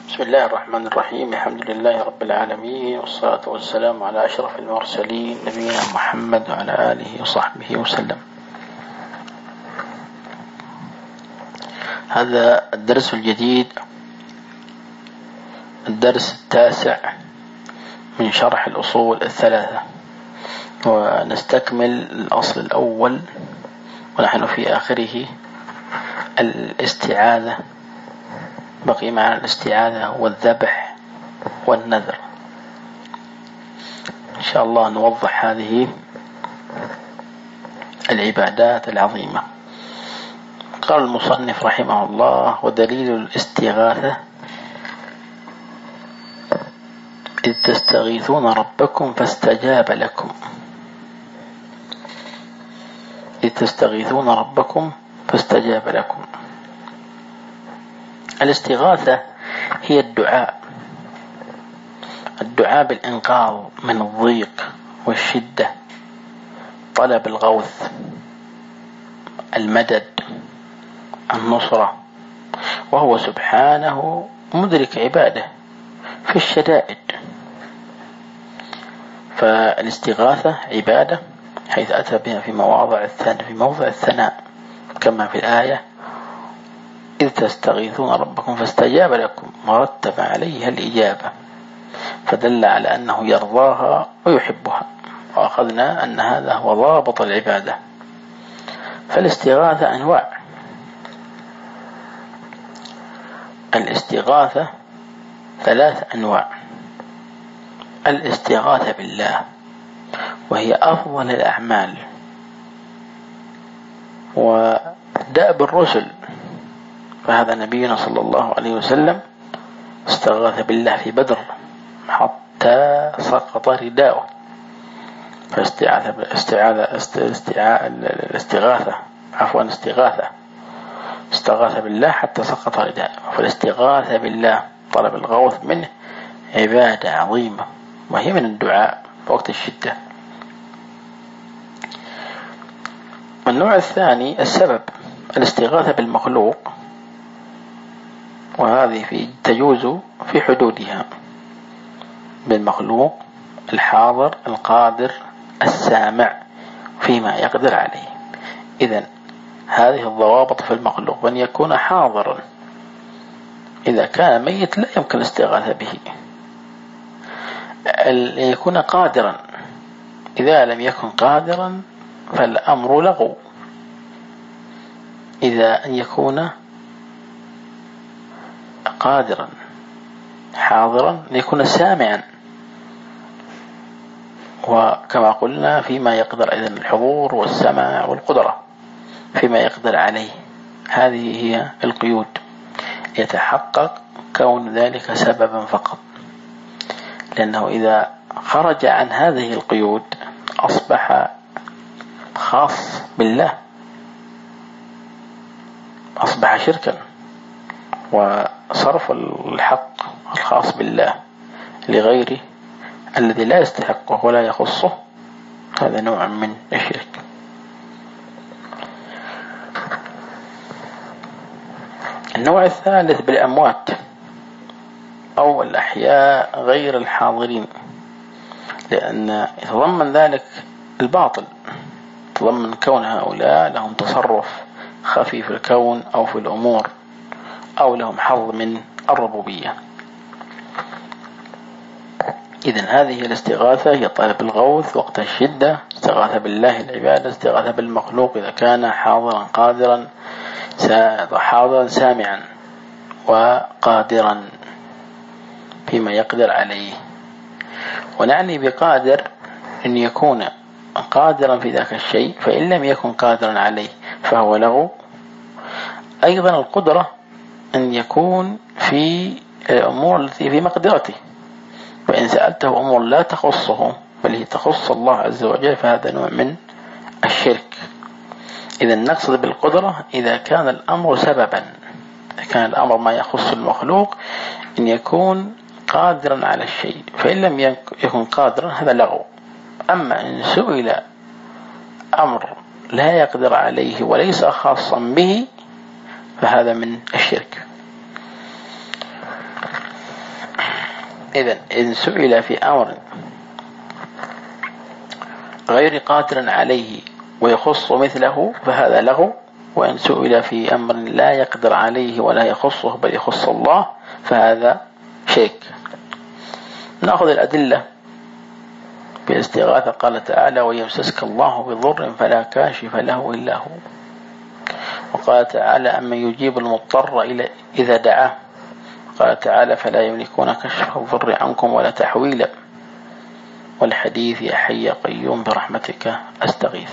بسم الله الرحمن الرحيم. الحمد لله رب العالمين، والصلاة والسلام على أشرف المرسلين نبينا محمد وعلى آله وصحبه وسلم. هذا الدرس الجديد، الدرس التاسع من شرح الأصول الثلاثة، ونستكمل الأصل الأول ونحن في آخره الاستعاذة. بقي معنا الاستعاذة والذبح والنذر. إن شاء الله نوضح هذه العبادات العظيمة. قال المصنف رحمه الله: ودليل الاستغاثة إذ تستغيثون ربكم فاستجاب لكم. إذ تستغيثون ربكم فاستجاب لكم. الاستغاثة هي الدعاء بالإنقاذ من الضيق والشدة، طلب الغوث، المدد، النصرة، وهو سبحانه مدرك عباده في الشدائد. فالاستغاثة عبادة حيث أتى بها في موضع الثناء كما في الآية: إذ تستغيثون ربكم فاستجاب لكم، مرتب عليها الإجابة، فدل على أنه يرضاها ويحبها. وأخذنا أن هذا هو ضابط العبادة. فالاستغاثة أنواع. الاستغاثة 3 أنواع. الاستغاثة بالله، وهي أفضل الأعمال ودأب الرسل، فهذا نبينا صلى الله عليه وسلم استغاث بالله في بدر حتى سقط رداؤه، استغاث بالله حتى سقط رداؤه. فالاستغاثة بالله طلب الغوث منه عبادة عظيمة، وهي من الدعاء وقت الشدة. النوع الثاني السبب، الاستغاثة بالمخلوق، وهذه تجوز في حدودها، بالمخلوق الحاضر القادر السامع فيما يقدر عليه. إذن هذه الضوابط في المخلوق: أن يكون حاضرا، إذا كان ميت لا يمكن الاستغاثة به. أن يكون قادرا، إذا لم يكن قادرا فالأمر لغو. إذا أن يكون قادرا حاضرا، أن يكون سامعا، وكما قلنا فيما يقدر، إذن الحضور والسماع والقدرة فيما يقدر عليه. هذه هي القيود، يتحقق كون ذلك سببا فقط، لأنه إذا خرج عن هذه القيود أصبح خاص بالله، أصبح شركا، وصرف الحق الخاص بالله لغيره الذي لا يستحقه ولا يخصه، هذا نوع من الشرك. النوع الثالث بالأموات أو الأحياء غير الحاضرين، لأن يتضمن ذلك الباطل، يتضمن كون هؤلاء لهم تصرف خفي في الكون أو في الأمور، أو لهم حظ من الربوبية. إذن هذه الاستغاثة هي طلب الغوث وقت الشدة، استغاثة بالله العبادة، استغاثة بالمخلوق إذا كان حاضرا قادرا، حاضرا سامعا وقادرا فيما يقدر عليه. ونعني بقادر أن يكون قادرا في ذاك الشيء، فإن لم يكن قادرا عليه فهو لغو. أيضا القدرة أن يكون في الأمور التي في مقدرته، فإن سألته أمور لا تخصه بل هي تخص الله عز وجل فهذا نوع من الشرك. إذا نقصد بالقدرة إذا كان الأمر سببا، إذا كان الأمر ما يخص المخلوق أن يكون قادرا على الشيء، فإن لم يكن قادرا هذا لغو. أما إن سئل أمر لا يقدر عليه وليس خاصا به فهذا من الشرك. إذن إن سئل في أمر غير قادر عليه ويخص مثله فهذا له، وإن سئل في أمر لا يقدر عليه ولا يخصه بل يخص الله فهذا شرك. نأخذ الأدلة بالاستغاثة. قال تعالى: ويمسسك الله بضر فلا كاشف له إلا هو. وقال تعالى: أمن يجيب المضطر إذا دعاه. قال تعالى: فلا يملكون كشف الضر عنكم ولا تحويلا. والحديث: يا حي يا قيوم برحمتك أستغيث.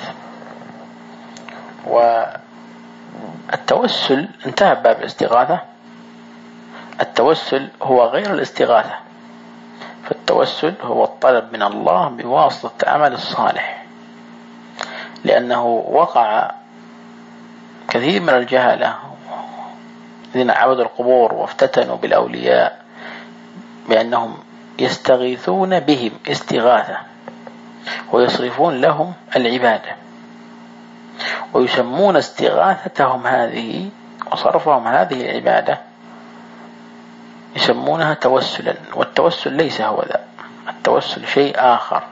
والتوسل انتهى باب الاستغاثة. التوسل هو غير الاستغاثة، فالتوسل هو الطلب من الله بواسطة عمل الصالح، لأنه وقع كثير من الجهلة الذين عبدوا القبور وافتتنوا بالأولياء بأنهم يستغيثون بهم استغاثة ويصرفون لهم العبادة، ويسمون استغاثتهم هذه وصرفهم هذه العبادة يسمونها توسلا، والتوسل ليس هو ذا. التوسل شيء آخر.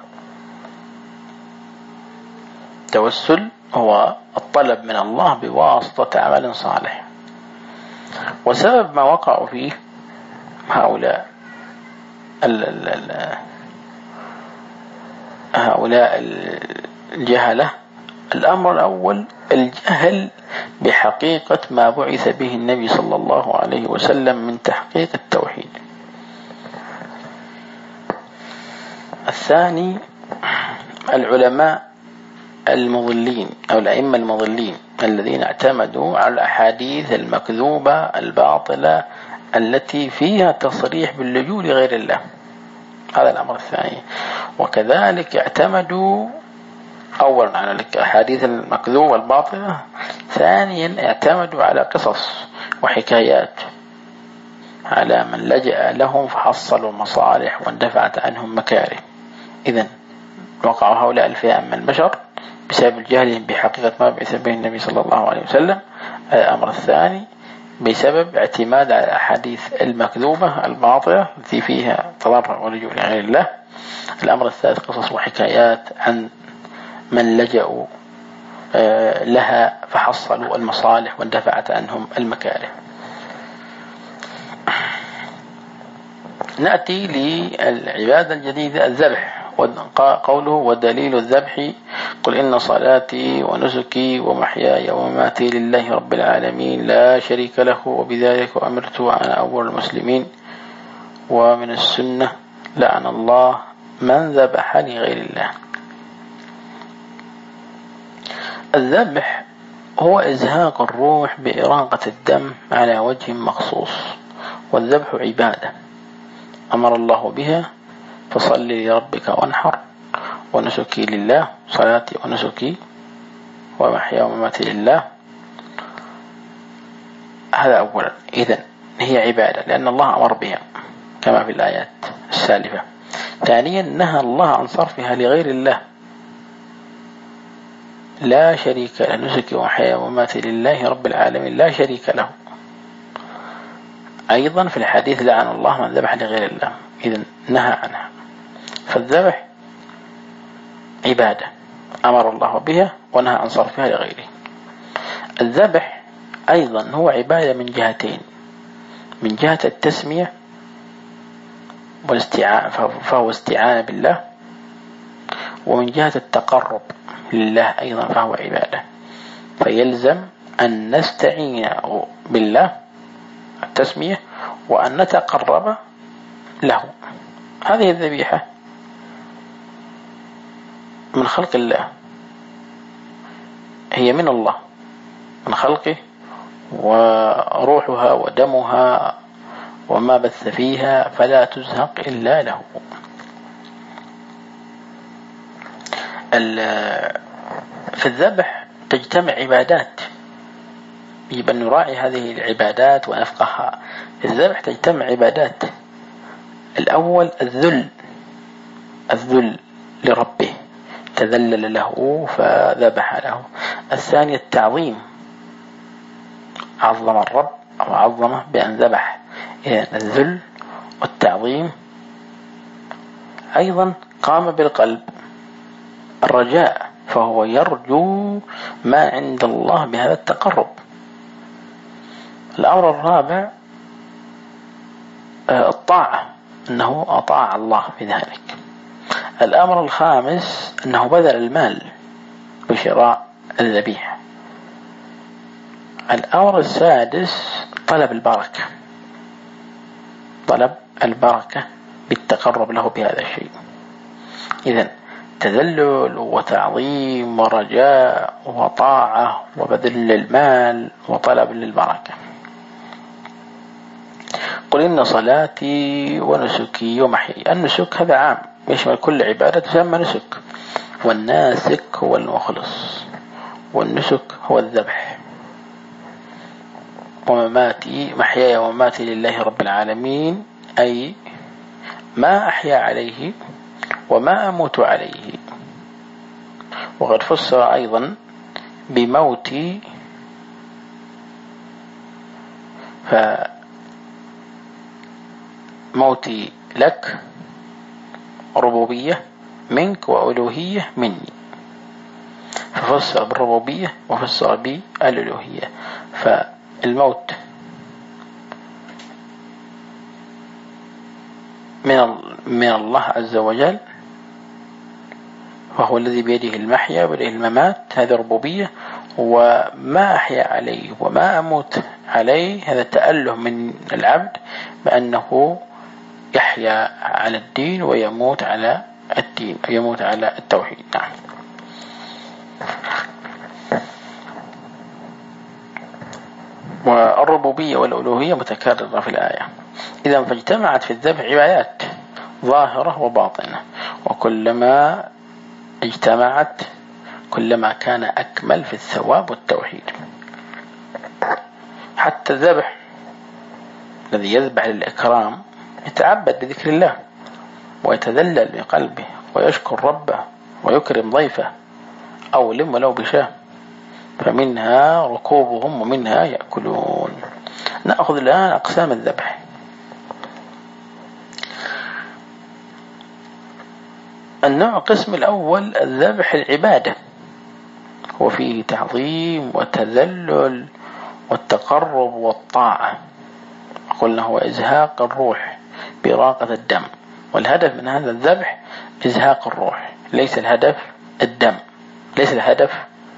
التوسل هو الطلب من الله بواسطة عمل صالح. وسبب ما وقعوا فيه هؤلاء الجهلة: الأمر الأول الجهل بحقيقة ما بعث به النبي صلى الله عليه وسلم من تحقيق التوحيد. الثاني العلماء المضلين أو الأئمة المضلين الذين اعتمدوا على الأحاديث المكذوبة الباطلة التي فيها تصريح باللجوء لغير الله. هذا الأمر الثاني. وكذلك اعتمدوا أولا على الأحاديث المكذوبة الباطلة، ثانيا اعتمدوا على قصص وحكايات على من لجأ لهم فحصلوا مصالح واندفعت عنهم مكاره. إذن وقعوا هؤلاء الفئة من البشر بسبب جهلهم بحقيقة ما بعث به النبي صلى الله عليه وسلم. الأمر الثاني بسبب اعتماد على الأحاديث المكذوبة الباطلة التي فيها تضرع ولجوء لغير الله. الأمر الثالث قصص وحكايات عن من لجأوا لها فحصلوا المصالح واندفعت عنهم المكاره. نأتي للعبادة الجديدة: الذبح. قوله: ودليل الذبح قل إن صلاتي ونسكي ومحياي ومماتي لله رب العالمين لا شريك له وبذلك أمرت وأنا أول المسلمين. ومن السنة: لعن الله من ذبح لغير الله. الذبح هو إزهاق الروح بإراقة الدم على وجه مخصوص، والذبح عبادة أمر الله بها: فصل لربك وانحر ونسكي لله. صلاتي ونسكي ومحيا ومماتي لله. هذا أولا. إذن هي عبادة لأن الله أمر بها كما في الآيات السالفة. ثانيا نهى الله عن صرفها لغير الله: لا شريك له. نسكي ومحيا ومماتي لله رب العالمين لا شريك له. أيضا في الحديث: لعن الله من ذبح لغير الله. إذن نهى عنها. فالذبح عبادة أمر الله بها ونهى عن صرفها لغيره. الذبح أيضا هو عبادة من جهتين: من جهة التسمية والاستعانة فهو استعانة بالله، ومن جهة التقرب لله أيضا فهو عبادة. فيلزم أن نستعين بالله التسمية وأن نتقرب له. هذه الذبيحة من خلق الله، هي من الله من خلقه، وروحها ودمها وما بث فيها فلا تزهق إلا له. في الذبح تجتمع عبادات، يجب أن نراعي هذه العبادات ونفقهها. في الذبح تجتمع عبادات: الأول الذل لربه، تذلل له فذبح له. الثاني التعظيم، عظم الرب أو عظمه بأن ذبح. إذن الذل والتعظيم أيضا قام بالقلب الرجاء، فهو يرجو ما عند الله بهذا التقرب. الأمر الرابع الطاعة، أنه أطاع الله بذلك. الأمر الخامس أنه بذل المال بشراء الذبيحة. الأمر السادس طلب البركة، طلب البركة بالتقرب له بهذا الشيء. إذن تذلل وتعظيم ورجاء وطاعة وبذل المال وطلب للبركة. قل إن صلاتي ونسكي ومحيي. النسك هذا عام يشمل كل عبادة تسمى نسك، والناسك هو المخلص، والنسك هو الذبح. ومماتي محياي ومماتي لله رب العالمين، أي ما أحيا عليه وما أموت عليه. وقد فسر أيضا بموتي، فموتي لك ربوبية منك وألوهية مني، ففسر بالربوبية وفسر بالألوهية. فالموت من الله عز وجل، وهو الذي بيده المحيا وبيده الممات، هذه ربوبية. وما أحيا عليه وما أموت عليه هذا تأله من العبد بأنه يحيا على الدين ويموت على الدين، يموت على التوحيد. نعم. والربوبية والألوهية متكررة في الآية. إذا فاجتمعت في الذبح عبادات ظاهرة وباطنة، وكلما اجتمعت كلما كان أكمل في الثواب والتوحيد. حتى الذبح الذي يذبح للإكرام يتعبد بذكر الله ويتذلل بقلبه ويشكر ربه ويكرم ضيفه، أو لم ولو بشاه، فمنها ركوبهم ومنها يأكلون. نأخذ الآن أقسام الذبح. النوع قسم الأول الذبح العبادة، وفيه تعظيم وتذلل والتقرب والطاعة. قلنا هو إزهاق الروح براقة الدم، والهدف من هذا الذبح إزهاق الروح، ليس الهدف الدم، ليس الهدف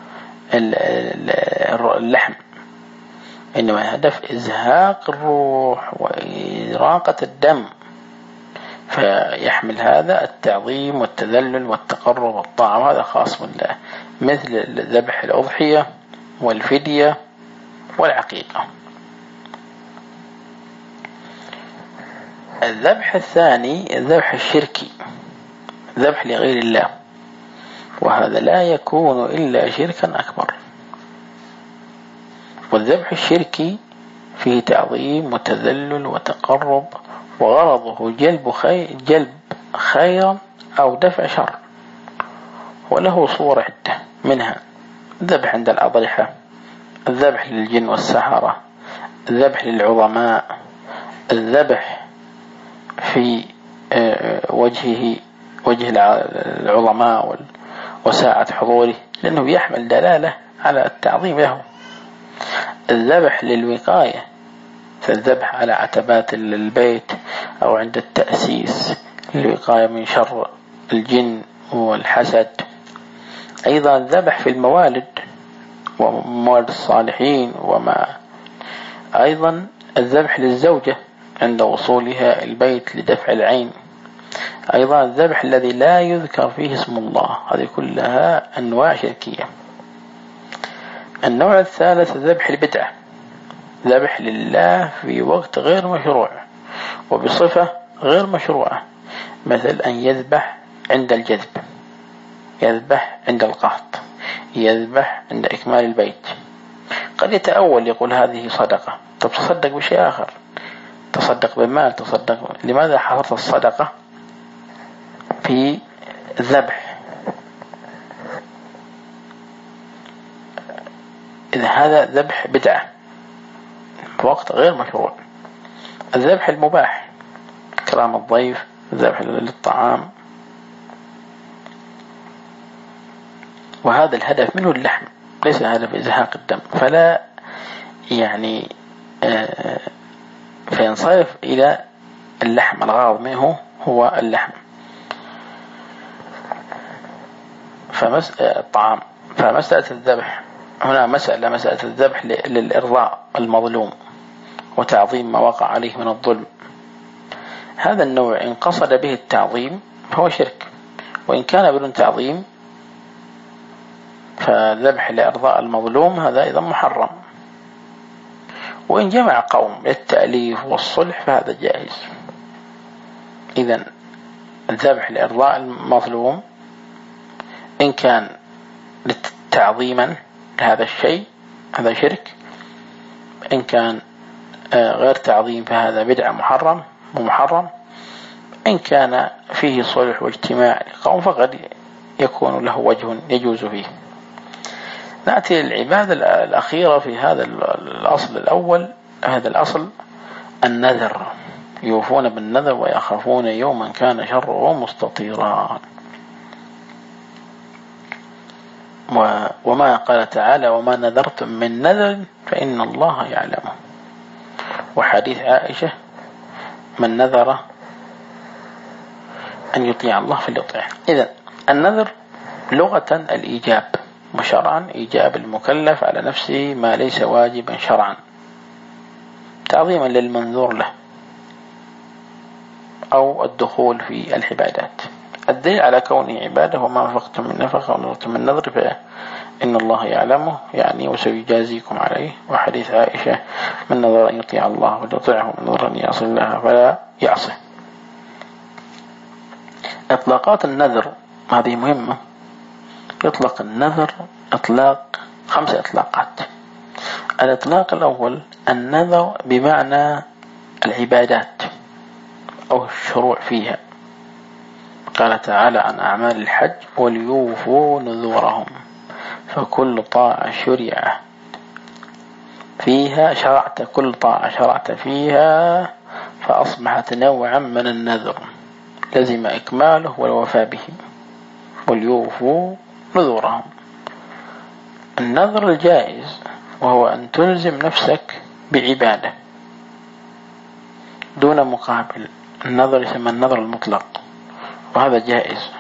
اللحم، إنما الهدف إزهاق الروح وإراقة الدم. فيحمل هذا التعظيم والتذلل والتقرب والطاعة، وهذا خاص بالله، مثل ذبح الأضحية والفدية والعقيقة. الذبح الثاني الذبح الشركي، ذبح لغير الله، وهذا لا يكون إلا شركا أكبر. والذبح الشركي فيه تعظيم وتذلل وتقرب، وغرضه جلب خير أو دفع شر، وله صور عدة، منها الذبح عند الأضرحة، الذبح للجن والسحرة، الذبح للعظماء، الذبح في وجه العظماء وساعة حضوره، لأنه يحمل دلالة على التعظيم له. الذبح للوقاية، فالذبح على عتبات البيت أو عند التأسيس للوقاية من شر الجن والحسد. أيضا الذبح في الموالد وموالد الصالحين أيضا الذبح للزوجة عند وصولها البيت لدفع العين. أيضا الذبح الذي لا يذكر فيه اسم الله، هذه كلها أنواع شركية. النوع الثالث ذبح البدعة، ذبح لله في وقت غير مشروع وبصفة غير مشروعة، مثل أن يذبح عند الجذب، يذبح عند القهط، يذبح عند إكمال البيت. قد يتأول يقول هذه صدقة، طب تصدق بشيء آخر، تصدق بالمال، تصدق. لماذا حصرت الصدقة في الذبح؟ إذا هذا ذبح بدعة في وقت غير مشروع. الذبح المباح، إكرام الضيف، الذبح للطعام، وهذا الهدف منه اللحم، ليس هدف إزهاق الدم، فلا يعني فينصرف إلى اللحم، الغرض منه هو اللحم. الطعام. فمسألة الذبح هنا مسألة الذبح للإرضاء المظلوم وتعظيم ما وقع عليه من الظلم. هذا النوع إن قصد به التعظيم فهو شرك، وإن كان بدون تعظيم فذبح لإرضاء المظلوم هذا أيضا محرم. وإن جمع قوم للتأليف والصلح فهذا جائز. إذن الذبح لإرضاء المظلوم إن كان تعظيما لهذا الشيء هذا شرك، إن كان غير تعظيم فهذا بدعة محرم، إن كان فيه صلح واجتماع لقوم فقد يكون له وجه يجوز فيه. نأتي للعبادة الأخيرة في هذا الأصل الأول. هذا الأصل النذر، يوفون بالنذر ويخافون يوما كان شره مستطيرا. وما قال تعالى وما نذرتم من نذر فإن الله يعلمه. وحديث عائشة من نذر أن يطيع الله فليطيعه. إذن النذر لغة الإيجاب، وشرعا إيجاب المكلف على نفسه ما ليس واجبا شرعا تعظيما للمنذور له أو الدخول في العبادات. الدليل على كونه عبادة وما أنفقتم من نفقة ونذرتم من نذر فإن الله يعلمه يعني وسيجازيكم عليه. وحديث عائشة من نذر أن يطيع الله فليطيعه، من نذر أن يعصي الله فلا يعصه. إطلاقات النذر هذه مهمة. يطلق النذر إطلاق 5 إطلاقات. الإطلاق الأول النذر بمعنى العبادات أو الشروع فيها. قال تعالى عن أعمال الحج وليوفوا نذورهم، فكل طاعة شرع فيها شرعت، كل طاعة شرعت فيها فأصبحت نوعا من النذر لزم إكماله والوفاء به. وليوفوا نذورهم. النذر الجائز وهو أن تلزم نفسك بعبادة دون مقابل. النذر يسمى النذر المطلق، وهذا جائز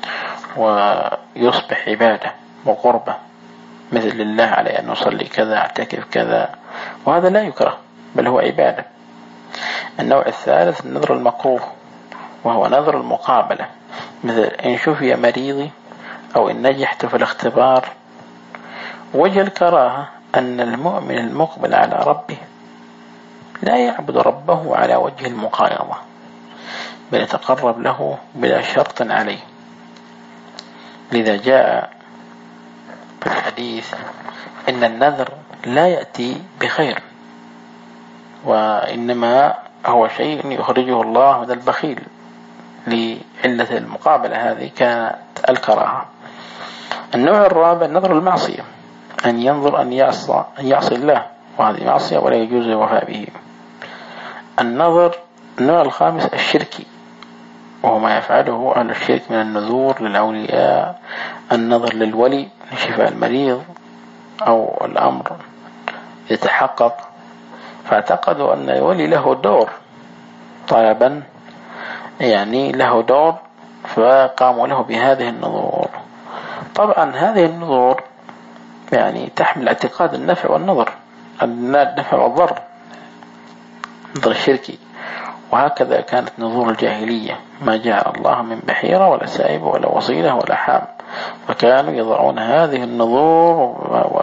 ويصبح عبادة وقربة، مثل لله علي أن نصلي كذا اعتكف كذا، وهذا لا يكره بل هو عبادة. النوع الثالث النذر المكروه وهو نذر المقابلة، مثل إن شفي مريضي أو إن نجحت في الاختبار. وجه الكراهة أن المؤمن المقبل على ربه لا يعبد ربه على وجه المقايضة بل يتقرب له بلا شرط عليه. لذا جاء في الحديث إن النذر لا يأتي بخير، وإنما هو شيء يخرجه الله من البخيل. لعلة المقابلة هذه كانت الكراهة. النوع الرابع نذر المعصية، أن ينظر أن يعصي الله، وهذه معصية ولا يجوز الوفاء به. النظر النوع الخامس الشركي، وهو ما يفعله أهل الشرك من النذور للأولياء. النظر للولي لشفاء المريض أو الأمر يتحقق، فاعتقدوا أن الولي له دور طلبا، يعني له دور، فقاموا له بهذه النذور. طبعا هذه النذور يعني تحمل اعتقاد النفع والنظر، النفع والضر، نذر الشركي. وهكذا كانت نذور الجاهلية، ما جاء الله من بحيرة ولا سائب ولا وصيلة ولا حام، فكانوا يضعون هذه النذور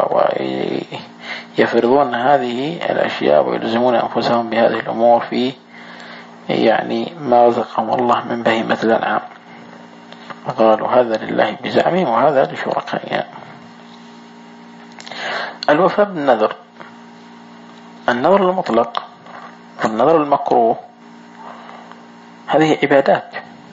ويفرضون هذه الأشياء ويلزمون أنفسهم بهذه الأمور في يعني ما رزقهم الله من بهيمة الأنعام، وقالوا هذا لله بزعمهم وهذا لشركائنا. الوفاء بالنذر، النذر المطلق والنذر المكروه هذه عبادات.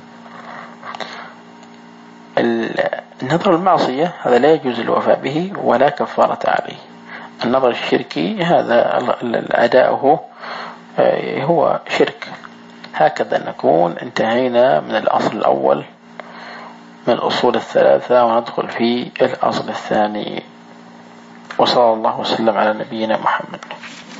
النذر المعصية هذا لا يجوز الوفاء به ولا كفارة عليه. النذر الشركي هذا أداؤه هو شرك. هكذا نكون انتهينا من الأصل الأول من الأصول الثلاثة وندخل في الأصل الثاني. وصلى الله وسلم على نبينا محمد.